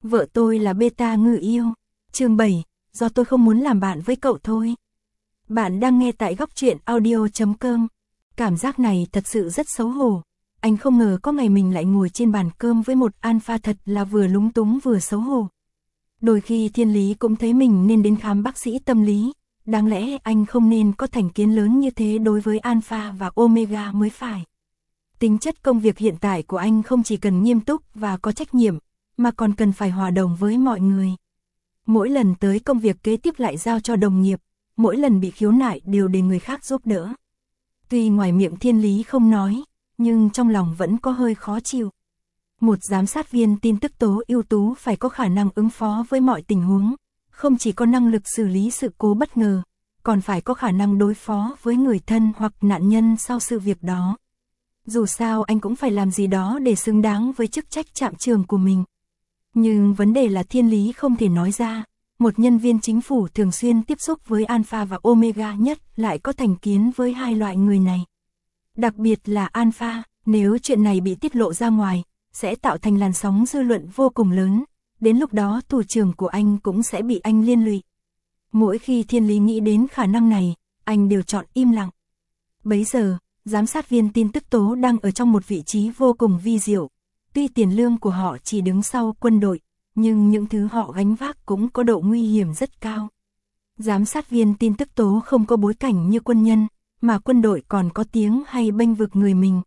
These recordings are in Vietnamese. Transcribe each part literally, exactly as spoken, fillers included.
Vợ tôi là beta ngư yêu. Chương bảy, do tôi không muốn làm bạn với cậu thôi. Bạn đang nghe tại góc truyện audio chấm com. Cảm giác này thật sự rất xấu hổ. Anh không ngờ có ngày mình lại ngồi trên bàn cơm với một alpha, thật là vừa lúng túng vừa xấu hổ. Đôi khi Thiên Lý cũng thấy mình nên đến khám bác sĩ tâm lý. Đáng lẽ anh không nên có thành kiến lớn như thế đối với alpha và omega mới phải. Tính chất công việc hiện tại của anh không chỉ cần nghiêm túc và có trách nhiệm, mà còn cần phải hòa đồng với mọi người. Mỗi lần tới công việc kế tiếp lại giao cho đồng nghiệp, mỗi lần bị khiếu nại đều để người khác giúp đỡ. Tuy ngoài miệng Thiên Lý không nói, nhưng trong lòng vẫn có hơi khó chịu. Một giám sát viên tin tức tố ưu tú phải có khả năng ứng phó với mọi tình huống, không chỉ có năng lực xử lý sự cố bất ngờ, còn phải có khả năng đối phó với người thân hoặc nạn nhân sau sự việc đó. Dù sao anh cũng phải làm gì đó để xứng đáng với chức trách trạm trường của mình. Nhưng vấn đề là Thiên Lý không thể nói ra, một nhân viên chính phủ thường xuyên tiếp xúc với alpha và omega nhất lại có thành kiến với hai loại người này. Đặc biệt là alpha, nếu chuyện này bị tiết lộ ra ngoài, sẽ tạo thành làn sóng dư luận vô cùng lớn, đến lúc đó thủ trưởng của anh cũng sẽ bị anh liên lụy. Mỗi khi Thiên Lý nghĩ đến khả năng này, anh đều chọn im lặng. Bấy giờ, giám sát viên tin tức tố đang ở trong một vị trí vô cùng vi diệu. Tuy tiền lương của họ chỉ đứng sau quân đội, nhưng những thứ họ gánh vác cũng có độ nguy hiểm rất cao. Giám sát viên tin tức tố không có bối cảnh như quân nhân, mà quân đội còn có tiếng hay bênh vực người mình.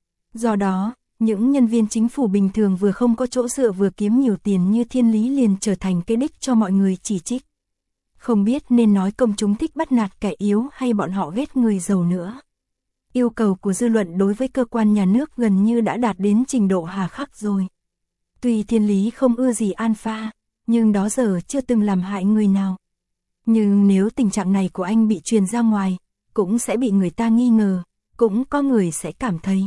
Do đó, những nhân viên chính phủ bình thường vừa không có chỗ dựa vừa kiếm nhiều tiền như Thiên Lý liền trở thành cái đích cho mọi người chỉ trích. Không biết nên nói công chúng thích bắt nạt kẻ yếu hay bọn họ ghét người giàu nữa. Yêu cầu của dư luận đối với cơ quan nhà nước gần như đã đạt đến trình độ hà khắc rồi. Tuy Thiên Lý không ưa gì alpha, nhưng đó giờ chưa từng làm hại người nào. Nhưng nếu tình trạng này của anh bị truyền ra ngoài, cũng sẽ bị người ta nghi ngờ, cũng có người sẽ cảm thấy.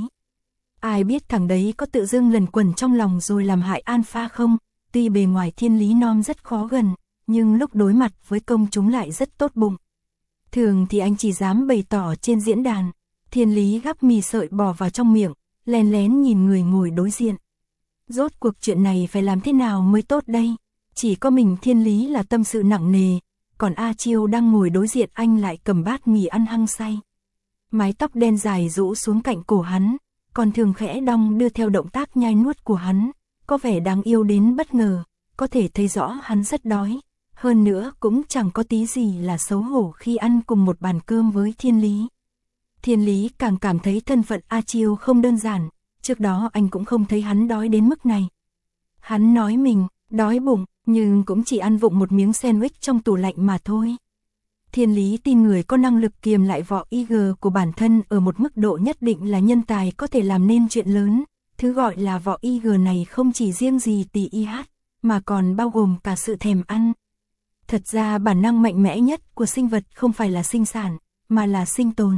Ai biết thằng đấy có tự dưng lần quẩn trong lòng rồi làm hại alpha không? Tuy bề ngoài Thiên Lý non rất khó gần, nhưng lúc đối mặt với công chúng lại rất tốt bụng. Thường thì anh chỉ dám bày tỏ trên diễn đàn. Thiên Lý gắp mì sợi bò vào trong miệng, lén lén nhìn người ngồi đối diện. Rốt cuộc chuyện này phải làm thế nào mới tốt đây? Chỉ có mình Thiên Lý là tâm sự nặng nề, còn A Chiêu đang ngồi đối diện anh lại cầm bát mì ăn hăng say. Mái tóc đen dài rũ xuống cạnh cổ hắn, còn thường khẽ đong đưa theo động tác nhai nuốt của hắn, có vẻ đáng yêu đến bất ngờ, có thể thấy rõ hắn rất đói. Hơn nữa cũng chẳng có tí gì là xấu hổ khi ăn cùng một bàn cơm với Thiên Lý. Thiên Lý càng cảm thấy thân phận A Chiêu không đơn giản, trước đó anh cũng không thấy hắn đói đến mức này. Hắn nói mình, đói bụng, nhưng cũng chỉ ăn vụng một miếng sandwich trong tủ lạnh mà thôi. Thiên Lý tin người có năng lực kiềm lại vỏ i giê của bản thân ở một mức độ nhất định là nhân tài có thể làm nên chuyện lớn. Thứ gọi là vỏ i giê này không chỉ riêng gì tỷ i hát, mà còn bao gồm cả sự thèm ăn. Thật ra bản năng mạnh mẽ nhất của sinh vật không phải là sinh sản, mà là sinh tồn.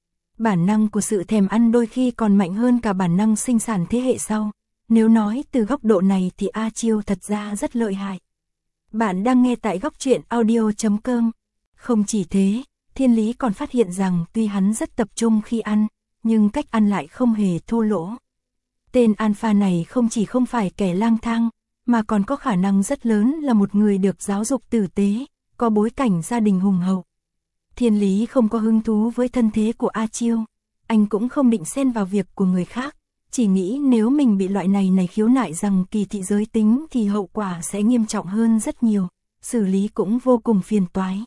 Bản năng của sự thèm ăn đôi khi còn mạnh hơn cả bản năng sinh sản thế hệ sau. Nếu nói từ góc độ này thì A Chiêu thật ra rất lợi hại. Bạn đang nghe tại góc truyện audio chấm com. Không chỉ thế, Thiên Lý còn phát hiện rằng tuy hắn rất tập trung khi ăn, nhưng cách ăn lại không hề thô lỗ. Tên alpha này không chỉ không phải kẻ lang thang, mà còn có khả năng rất lớn là một người được giáo dục tử tế, có bối cảnh gia đình hùng hậu. Thiên Lý không có hứng thú với thân thế của A Chiêu, anh cũng không định xen vào việc của người khác, chỉ nghĩ nếu mình bị loại này này khiếu nại rằng kỳ thị giới tính thì hậu quả sẽ nghiêm trọng hơn rất nhiều, xử lý cũng vô cùng phiền toái.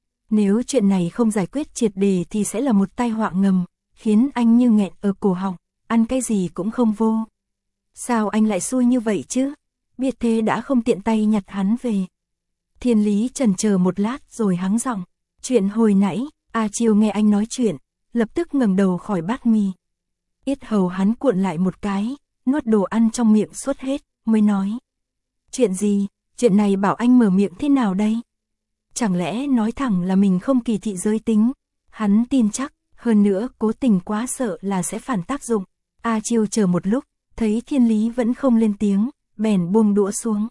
Nếu chuyện này không giải quyết triệt đề thì sẽ là một tai họa ngầm, khiến anh như nghẹn ở cổ họng, ăn cái gì cũng không vô. Sao anh lại xui như vậy chứ? Biết thế đã không tiện tay nhặt hắn về. Thiên Lý chần chờ một lát rồi hắng giọng. Chuyện hồi nãy, A Chiêu nghe anh nói chuyện, lập tức ngẩng đầu khỏi bát mì. Yết hầu hắn cuộn lại một cái, nuốt đồ ăn trong miệng suốt hết, mới nói. Chuyện gì, chuyện này bảo anh mở miệng thế nào đây? Chẳng lẽ nói thẳng là mình không kỳ thị giới tính? Hắn tin chắc, hơn nữa cố tình quá sợ là sẽ phản tác dụng. A Chiêu chờ một lúc, thấy Thiên Lý vẫn không lên tiếng, bèn buông đũa xuống.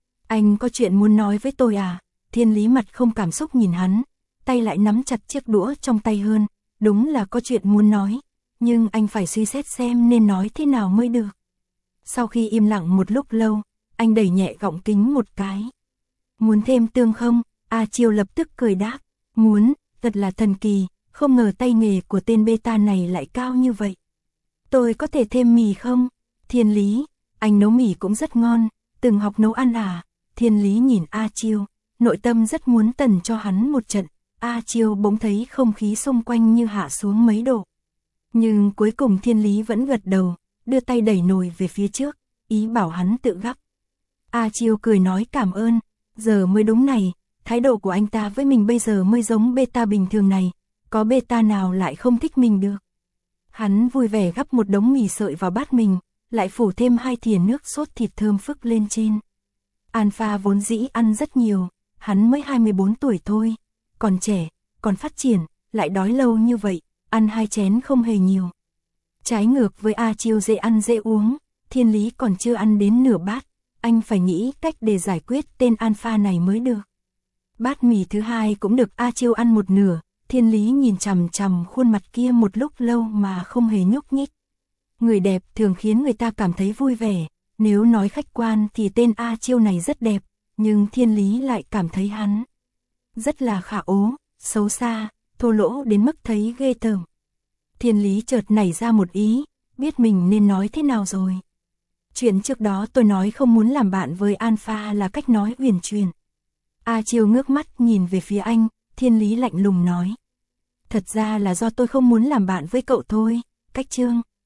Anh có chuyện muốn nói với tôi à? Thiên Lý mặt không cảm xúc nhìn hắn, tay lại nắm chặt chiếc đũa trong tay hơn. Đúng là có chuyện muốn nói, nhưng anh phải suy xét xem nên nói thế nào mới được. Sau khi im lặng một lúc lâu, anh đẩy nhẹ gọng kính một cái. Muốn thêm tương không? A Chiêu lập tức cười đáp. Muốn, thật là thần kỳ, không ngờ tay nghề của tên beta này lại cao như vậy. Tôi có thể thêm mì không? Thiên Lý, anh nấu mì cũng rất ngon, từng học nấu ăn à? Thiên Lý nhìn A Chiêu, nội tâm rất muốn tần cho hắn một trận. A Chiêu bỗng thấy không khí xung quanh như hạ xuống mấy độ. Nhưng cuối cùng Thiên Lý vẫn gật đầu, đưa tay đẩy nồi về phía trước, ý bảo hắn tự gắp. A Chiêu cười nói cảm ơn, giờ mới đúng này, thái độ của anh ta với mình bây giờ mới giống beta bình thường này, có beta nào lại không thích mình được. Hắn vui vẻ gắp một đống mì sợi vào bát mình, lại phủ thêm hai thìa nước sốt thịt thơm phức lên trên. Alpha vốn dĩ ăn rất nhiều, hắn mới hai mươi bốn tuổi thôi, còn trẻ, còn phát triển, lại đói lâu như vậy, ăn hai chén không hề nhiều. Trái ngược với A Chiêu dễ ăn dễ uống, Thiên Lý còn chưa ăn đến nửa bát, anh phải nghĩ cách để giải quyết tên Alpha này mới được. Bát mì thứ hai cũng được A Chiêu ăn một nửa, Thiên Lý nhìn chằm chằm khuôn mặt kia một lúc lâu mà không hề nhúc nhích. Người đẹp thường khiến người ta cảm thấy vui vẻ, nếu nói khách quan thì tên A Chiêu này rất đẹp, nhưng Thiên Lý lại cảm thấy hắn rất là khả ố, xấu xa, thô lỗ đến mức thấy ghê tởm. Thiên Lý chợt nảy ra một ý, biết mình nên nói thế nào rồi. Chuyện trước đó tôi nói không muốn làm bạn với Alpha là cách nói uyển chuyển. A Chiêu ngước mắt nhìn về phía anh, Thiên Lý lạnh lùng nói. Thật ra là do tôi không muốn làm bạn với cậu thôi, cách Trương.